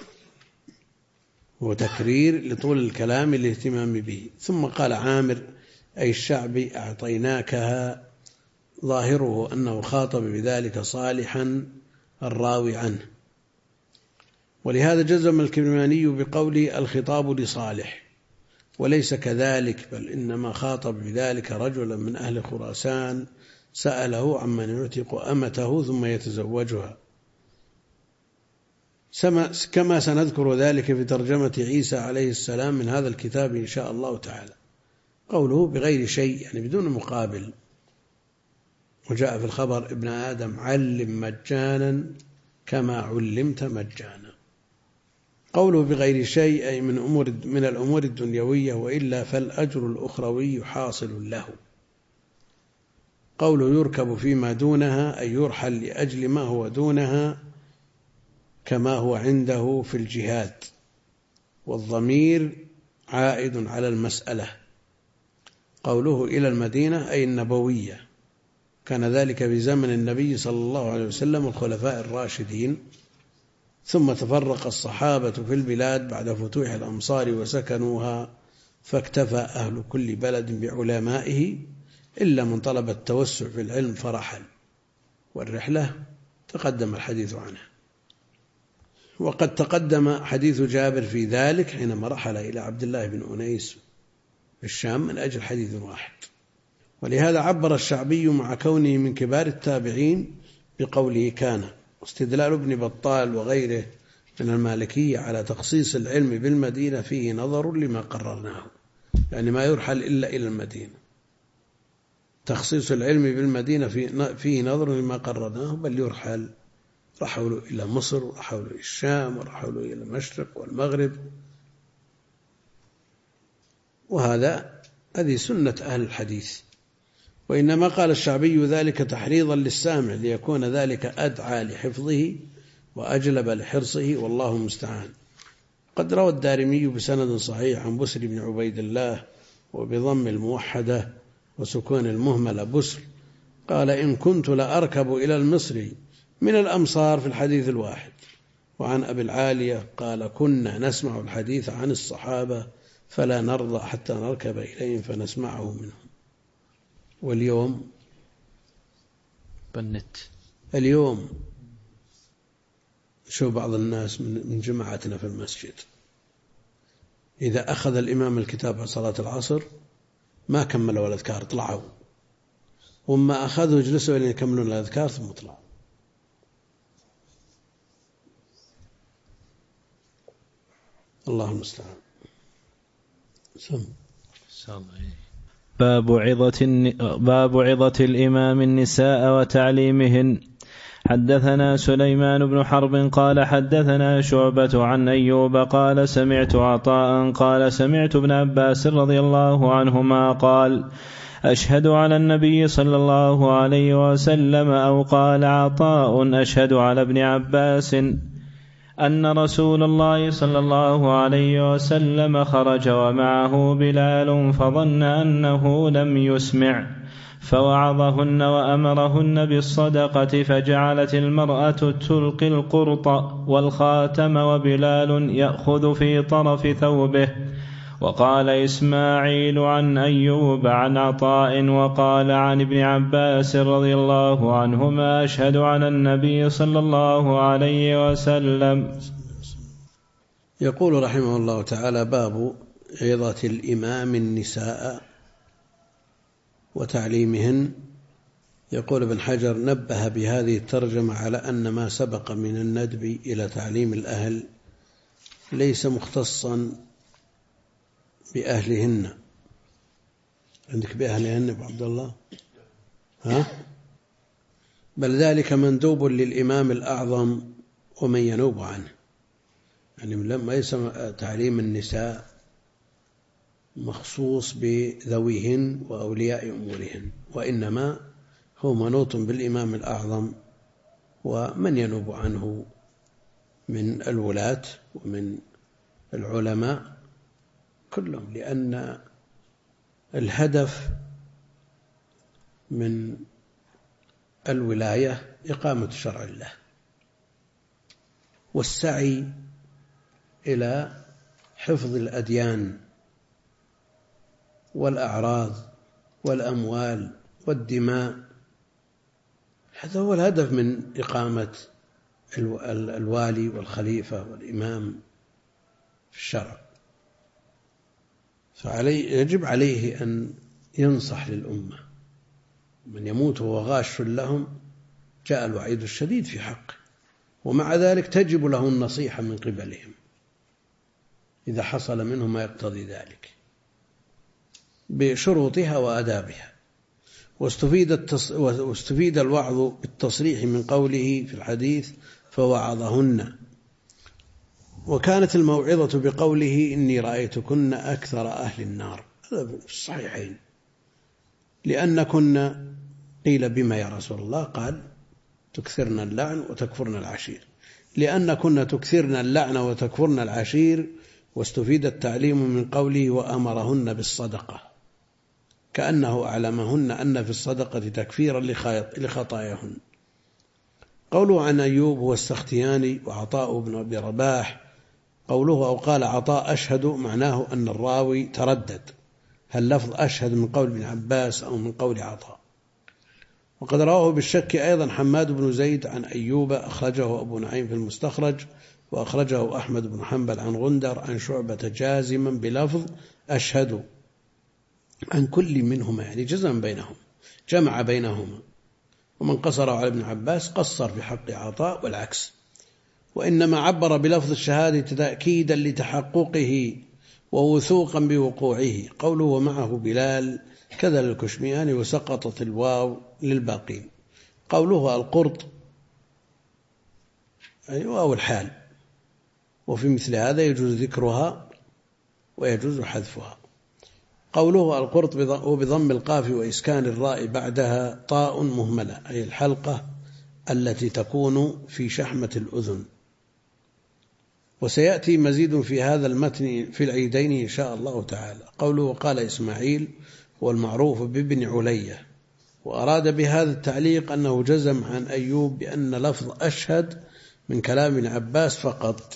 [SPEAKER 1] ثم قال عامر أي الشعب أعطيناكها، ظاهره أنه خاطب بذلك صالحا الراوي عنه. ولهذا جزم الكرماني بقوله الخطاب لصالح، وليس كذلك، بل إنما خاطب بذلك رجلا من أهل خراسان سأله عمن يعتق أمته ثم يتزوجها، كما سنذكر ذلك في ترجمة عيسى عليه السلام من هذا الكتاب إن شاء الله تعالى. قوله بغير شيء يعني بدون مقابل. وجاء في الخبر ابن آدم علم مجانا كما علمت مجانا. قوله بغير شيء أي من الأمور الدنيوية، وإلا فالأجر الأخروي حاصل له. قوله يركب فيما دونها أي يرحل لأجل ما هو دونها كما هو عنده في الجهاد، والضمير عائد على المسألة. قوله إلى المدينة أي النبوية، كان ذلك في زمن النبي صلى الله عليه وسلم والخلفاء الراشدين، ثم تفرق الصحابة في البلاد بعد فتوح الأمصار وسكنوها، فاكتفى أهل كل بلد بعلمائه إلا من طلب التوسع في العلم فرحل، والرحلة تقدم الحديث عنها. وقد تقدم حديث جابر في ذلك حينما رحل إلى عبد الله بن أنيس في الشام من أجل حديث واحد. ولهذا عبر الشعبي مع كونه من كبار التابعين بقوله كان. واستدلال ابن بطال وغيره من المالكية على تخصيص العلم بالمدينة فيه نظر لما قررناه، يعني ما يرحل إلا إلى المدينة. تخصيص العلم بالمدينة فيه نظر لما قررناه، بل يرحل، رحلوا إلى مصر ورحلوا إلى الشام ورحلوا إلى المشرق والمغرب، هذه سنة أهل الحديث. وإنما قال الشعبي ذلك تحريضا للسامع ليكون ذلك أدعى لحفظه وأجلب لحرصه، والله المستعان. قد روى الدارمي بسند صحيح عن بسر بن عبيد الله وبضم الموحدة وسكون المهملة بسر قال إن كنت لأركب إلى المصري من الأمصار في الحديث الواحد. وعن أبي العالية قال كنا نسمع الحديث عن الصحابة فلا نرضى حتى نركب إليهم فنسمعه منهم. واليوم
[SPEAKER 2] بالنت،
[SPEAKER 1] اليوم شو بعض الناس من جماعتنا في المسجد إذا أخذ الإمام الكتاب عن صلاة العصر ما كملوا الأذكار طلعوا، وما أخذوا جلسوا إلى يكملون الأذكار ثم طلعوا. الله المستعان.
[SPEAKER 6] باب عظة الإمام النساء وتعليمهن. حدثنا سليمان بن حرب قال حدثنا شعبة عن أيوب قال سمعت عطاء قال سمعت ابن عباس رضي الله عنهما قال أشهد على النبي صلى الله عليه وسلم، أو قال عطاء أشهد على ابن عباس أن رسول الله صلى الله عليه وسلم خرج ومعه بلال فظن أنه لم يسمع فوعظهن وأمرهن بالصدقة، فجعلت المرأة تلقي القرط والخاتم وبلال يأخذ في طرف ثوبه. وقال إسماعيل عن أيوب عن عطاء وقال عن ابن عباس رضي الله عنهما أشهد على النبي صلى الله عليه وسلم.
[SPEAKER 1] يقول رحمه الله تعالى باب عظة الإمام النساء وتعليمهن. يقول ابن حجر نبه بهذه الترجمة على أن ما سبق من الندب إلى تعليم الأهل ليس مختصا بأهلهن. عندك بأهلهن أبو عبد الله؟ بل ذلك مندوب للإمام الأعظم ومن ينوب عنه، يعني لما يسمى تعليم النساء مخصوص بذويهن وأولياء أمورهن، وإنما هو منوط بالإمام الأعظم ومن ينوب عنه من الولاة ومن العلماء كلهم، لأن الهدف من الولاية إقامة شرع الله والسعي إلى حفظ الأديان والأعراض والأموال والدماء. هذا هو الهدف من إقامة الوالي والخليفة والإمام في الشرع. يجب عليه أن ينصح للأمة، من يموت وهو غاش لهم جاء الوعيد الشديد في حقه، ومع ذلك تجب له النصيحة من قبلهم إذا حصل منه ما يقتضي ذلك بشروطها وآدابها. واستفيد الوعظ بالتصريح من قوله في الحديث فوعظهن، وكانت الموعظة بقوله إني رأيتكن أكثر أهل النار، هذا في الصحيحين. لأنكن قيل بما يا رسول الله؟ قال تكثرن اللعن وتكفرن العشير، لأنكن تكثرن اللعن وتكفرن العشير. واستفيد التعليم من قوله وأمرهن بالصدقة، كأنه أعلمهن أن في الصدقة تكفيرا لخطاياهن. قوله عن أيوب هو السختياني وعطاء بن أبي رباح. قوله أو قال عطاء أشهد معناه أن الراوي تردد هل لفظ أشهد من قول ابن عباس أو من قول عطاء. وقد رواه بالشك أيضا حماد بن زيد عن أيوب، أخرجه أبو نعيم في المستخرج، وأخرجه أحمد بن حنبل عن غندر عن شعبة جازما بلفظ أشهد. عن كل منهما، يعني جزم بينهم، جمع بينهما. ومن قصر على ابن عباس قصر في حق عطاء والعكس. وإنما عبر بلفظ الشهادة تأكيدا لتحققه ووثوقا بوقوعه. قوله ومعه بلال كذا للكشمياني، وسقطت الواو للباقين. قوله القرط أي واو الحال، وفي مثل هذا يجوز ذكرها ويجوز حذفها. قوله القرط وبضم القاف وإسكان الراء بعدها طاء مهملة، أي الحلقة التي تكون في شحمة الأذن. وسيأتي مزيد في هذا المتن في العيدين إن شاء الله تعالى. قوله قال إسماعيل هو المعروف بابن علية، وأراد بهذا التعليق أنه جزم عن أيوب بأن لفظ أشهد من كلام ابن عباس فقط.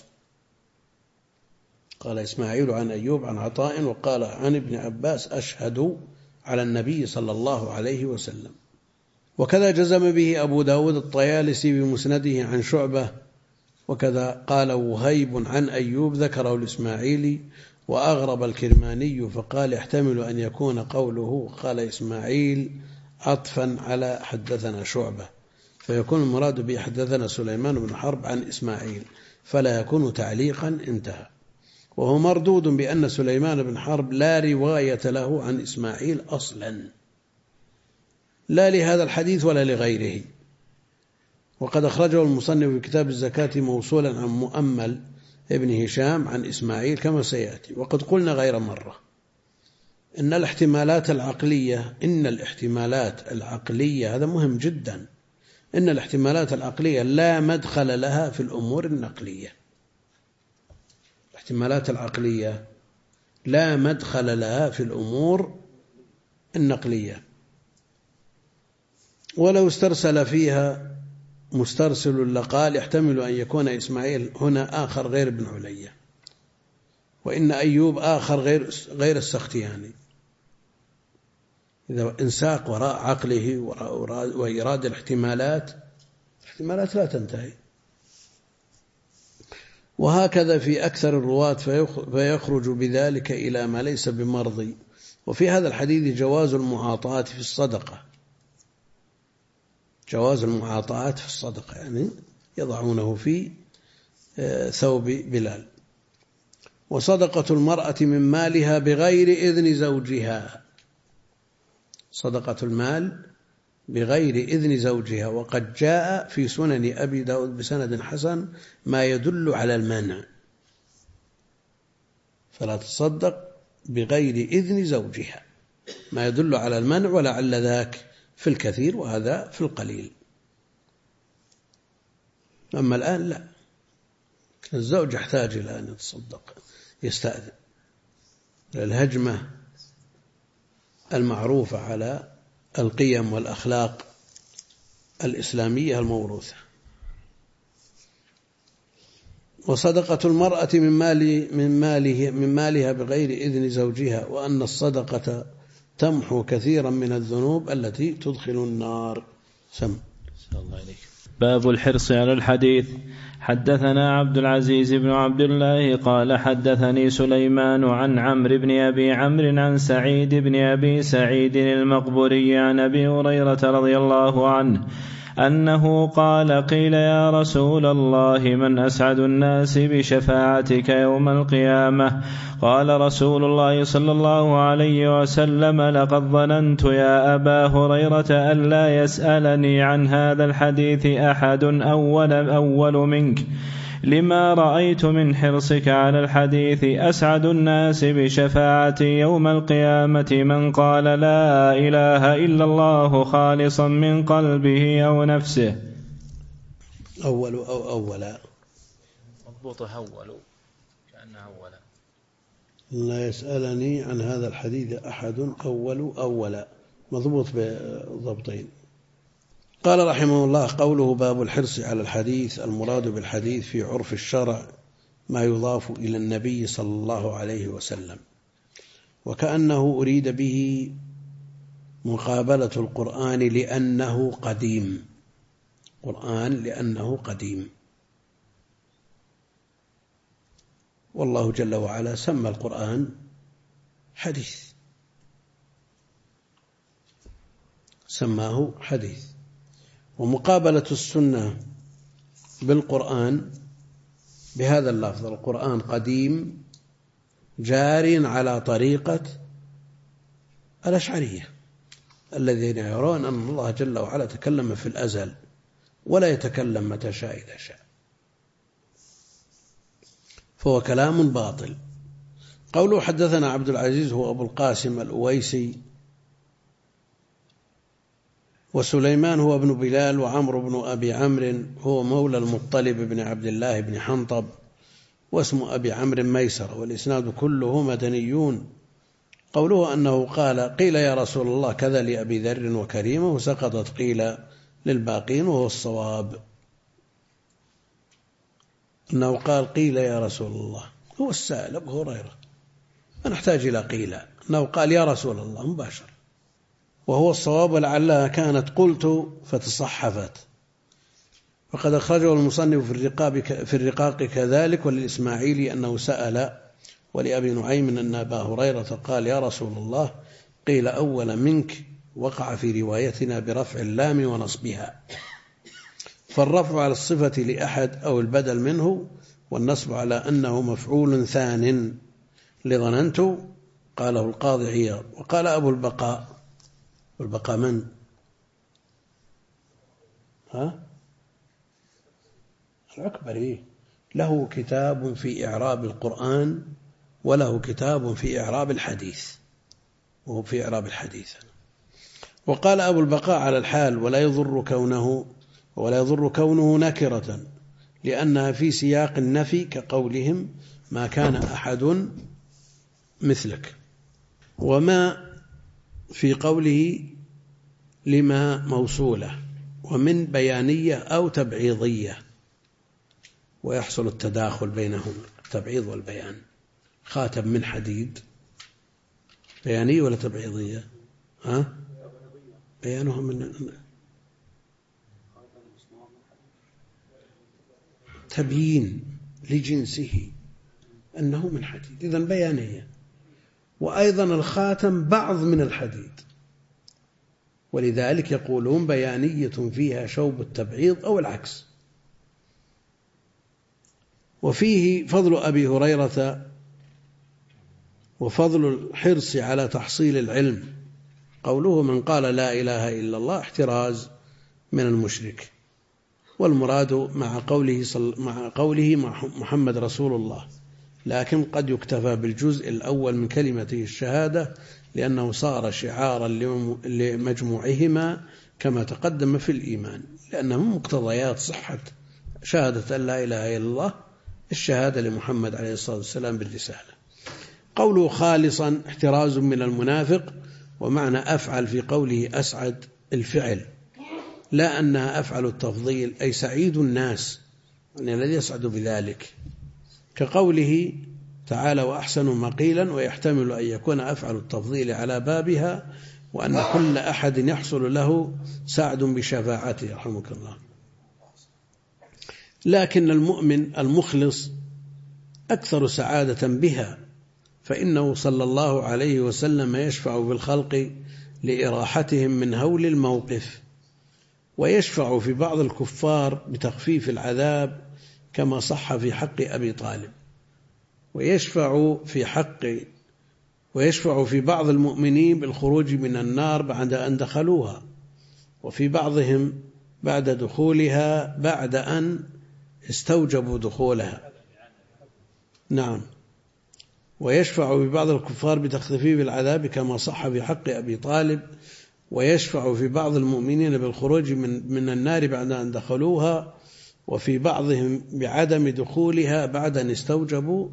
[SPEAKER 1] قال إسماعيل عن أيوب عن عطاء، وقال عن ابن عباس أشهد على النبي صلى الله عليه وسلم. وكذا جزم به أبو داود الطيالسي بمسنده عن شعبة، وكذا قال وهيب عن أيوب ذكره الإسماعيلي، وأغرب الكرماني فقال يحتمل أن يكون قوله قال إسماعيل عطفا على حدثنا شعبة، فيكون المراد به حدثنا سليمان بن حرب عن إسماعيل، فلا يكون تعليقا. انتهى. وهو مردود بأن سليمان بن حرب لا رواية له عن إسماعيل أصلا، لا لهذا الحديث ولا لغيره. وقد أخرجه المصنف في كتاب الزكاة موصولا عن مؤمل ابن هشام عن إسماعيل كما سيأتي. وقد قلنا غير مرة إن الاحتمالات العقلية هذا مهم جدا، إن الاحتمالات العقلية لا مدخل لها في الأمور النقلية. الاحتمالات العقلية لا مدخل لها في الأمور النقلية، ولو استرسل فيها مسترسل لقال يحتمل أن يكون إسماعيل هنا آخر غير ابن علية، وإن أيوب آخر غير السختياني. إذا انساق وراء عقله وإرادة الاحتمالات لا تنتهي. وهكذا في أكثر الرواة، فيخرج بذلك إلى ما ليس بمرضي. وفي هذا الحديث جواز المعاطاة في الصدقة، جواز المعاطاة في الصدقة، يعني يضعونه في ثوب بلال. وصدقة المرأة من مالها بغير إذن زوجها، صدقة المال بغير إذن زوجها. وقد جاء في سنن أبي داود بسند حسن ما يدل على المنع، فلا تصدق بغير إذن زوجها، ما يدل على المنع، ولعل ذاك في الكثير وهذا في القليل. أما الآن لا، الزوج يحتاج إلى أن يتصدق، يستأذن. الهجمة المعروفة على القيم والأخلاق الإسلامية الموروثة. وصدقة المرأة من مالها بغير إذن زوجها، وأن الصدقة تمحو كثيرا من الذنوب التي تدخل النار. سم الله عليك.
[SPEAKER 6] باب الحرص على الحديث. حدثنا عبد العزيز بن عبد الله قال حدثني سليمان عن عمرو بن أبي عمرو عن سعيد بن أبي سعيد المقبري عن أبي هريرة رضي الله عنه أنه قال قيل يا رسول الله من أسعد الناس بشفاعتك يوم القيامة؟ قال رسول الله صلى الله عليه وسلم لقد ظننت يا أبا هريرة ألا يسألني عن هذا الحديث أحد أول منك، لما رأيت من حرصك على الحديث. أسعد الناس بشفاعتي يوم القيامة من قال لا إله إلا الله خالصا من قلبه أو نفسه.
[SPEAKER 1] أولا
[SPEAKER 2] مضبوطة أول كأنها أولا.
[SPEAKER 1] لا يسألني عن هذا الحديث أحد أولا، مضبوط بضبطين. قال رحمه الله قوله باب الحرص على الحديث. المراد بالحديث في عرف الشرع ما يضاف إلى النبي صلى الله عليه وسلم، وكأنه أريد به مقابلة القرآن لأنه قديم، والله جل وعلا سمى القرآن حديث، سماه حديث. ومقابلة السنة بالقرآن بهذا اللفظ: القرآن قديم جار على طريقة الأشعرية الذين يرون أن الله جل وعلا تكلم في الأزل ولا يتكلم متى شاء إذا شاء، فهو كلام باطل. قوله حدثنا عبد العزيز هو أبو القاسم الأويسي، وسليمان هو ابن بلال، وعمرو بن أبي عمرو هو مولى المطلب بن عبد الله بن حنطب، واسم أبي عمرو ميسر، والإسناد كله مدنيون. قوله أنه قال: قيل يا رسول الله كذا لأبي ذر وكريمة، وسقطت قيل للباقين، وهو الصواب أنه قال: قيل يا رسول الله. هو السائل أبو هريرة، ما نحتاج إلى قيل، أنه قال يا رسول الله مباشر، وهو الصواب، ولعلها كانت قلت فتصحفت. وقد أخرجه المصنف في الرقاق كذلك، وللإسماعيلي أنه سأل، ولأبي نعيم أن أبا هريرة قال: يا رسول الله قيل أول منك، وقع في روايتنا برفع اللام ونصبها، فالرفع على الصفة لأحد أو البدل منه، والنصب على أنه مفعول ثان لظننت، قاله القاضي عياض. وقال أبو البقاء، والبقاء من؟ العكبري، له كتاب في إعراب القرآن، وله كتاب في إعراب الحديث، وهو في إعراب الحديث. وقال أبو البقاء على الحال: ولا يضر كونه نكرة، لأنها في سياق النفي، كقولهم ما كان أحد مثلك. وما في قوله لما موصولة، ومن بيانية أو تبعيضية، ويحصل التداخل بينهما، التبعيض والبيان. خاتم من حديد بيانية ولا تبعيضية؟ بيانها من تبيين لجنسه أنه من حديد، إذن بيانية. وأيضا الخاتم بعض من الحديد، ولذلك يقولون بيانية فيها شوب التبعيض أو العكس. وفيه فضل أبي هريرة وفضل الحرص على تحصيل العلم. قوله: من قال لا إله إلا الله احتراز من المشرك، والمراد مع قوله محمد رسول الله، لكن قد يكتفى بالجزء الأول من كلمته الشهادة، لأنه صار شعارا لمجموعهما كما تقدم في الإيمان، لأنه من مقتضيات صحة شهادة أن لا إله إلا الله الشهادة لمحمد عليه الصلاة والسلام بالرسالة. قوله خالصا احتراز من المنافق، ومعنى أفعل في قوله أسعد الفعل، لا أنها أفعل التفضيل، أي سعيد الناس، يعني الذي يسعد بذلك، كقوله تعالى: وأحسن مقيلا، ويحتمل أن يكون أفعل التفضيل على بابها، وأن كل أحد يحصل له سعد بشفاعته، رحمك الله. لكن المؤمن المخلص أكثر سعادة بها، فإنه صلى الله عليه وسلم يشفع بالخلق لإراحتهم من هول الموقف، ويشفع في بعض الكفار بتخفيف العذاب، كما صح في حق أبي طالب، ويشفع في بعض المؤمنين بالخروج من النار بعد أن دخلوها، وفي بعضهم بعد دخولها بعد أن استوجبوا دخولها. نعم. ويشفع في بعض الكفار بتخفيف العذاب كما صح في حق أبي طالب، ويشفع في بعض المؤمنين بالخروج من النار بعد أن دخلوها، وفي بعضهم بعدم دخولها بعد أن استوجبوا،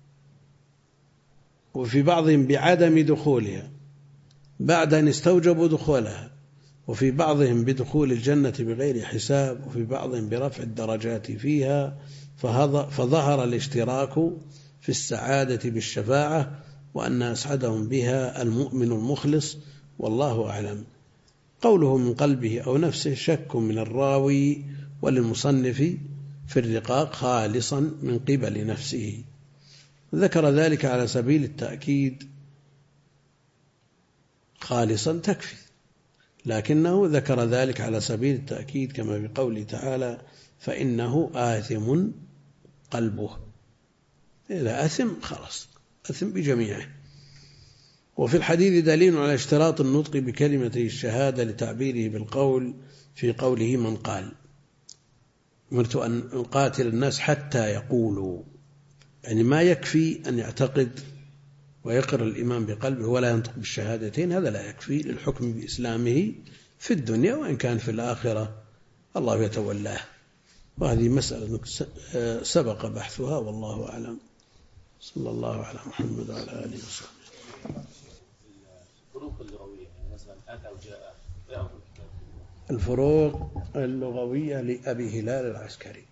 [SPEAKER 1] وفي بعضهم بعدم دخولها بعد أن استوجبوا دخولها، وفي بعضهم بدخول الجنة بغير حساب، وفي بعضهم برفع الدرجات فيها، فظهر الاشتراك في السعادة بالشفاعة، وأن أسعدهم بها المؤمن المخلص، والله أعلم. قوله من قلبه أو نفسه شك من الراوي، وللمصنف في الرقاق خالصا من قبل نفسه، ذكر ذلك على سبيل التأكيد. خالصا تكفي، لكنه ذكر ذلك على سبيل التأكيد كما في قوله تعالى فإنه آثم قلبه. إذا أثم خلاص أثم بجميعه. وفي الحديث دليل على اشتراط النطق بكلمة الشهادة لتعبيره بالقول في قوله من قال أمرت أن أقاتل الناس حتى يقولوا، يعني ما يكفي أن يعتقد ويقر الإيمان بقلبه ولا ينطق بالشهادتين، هذا لا يكفي للحكم بإسلامه في الدنيا، وإن كان في الآخرة الله يتولاه. وهذه مسألة سبق بحثها والله أعلم. صلى الله على محمد وعلى آله وصحبه.
[SPEAKER 3] الفروق اللغوية يعني مثلا أتى وجاء،
[SPEAKER 1] الفروق اللغوية لأبي هلال العسكري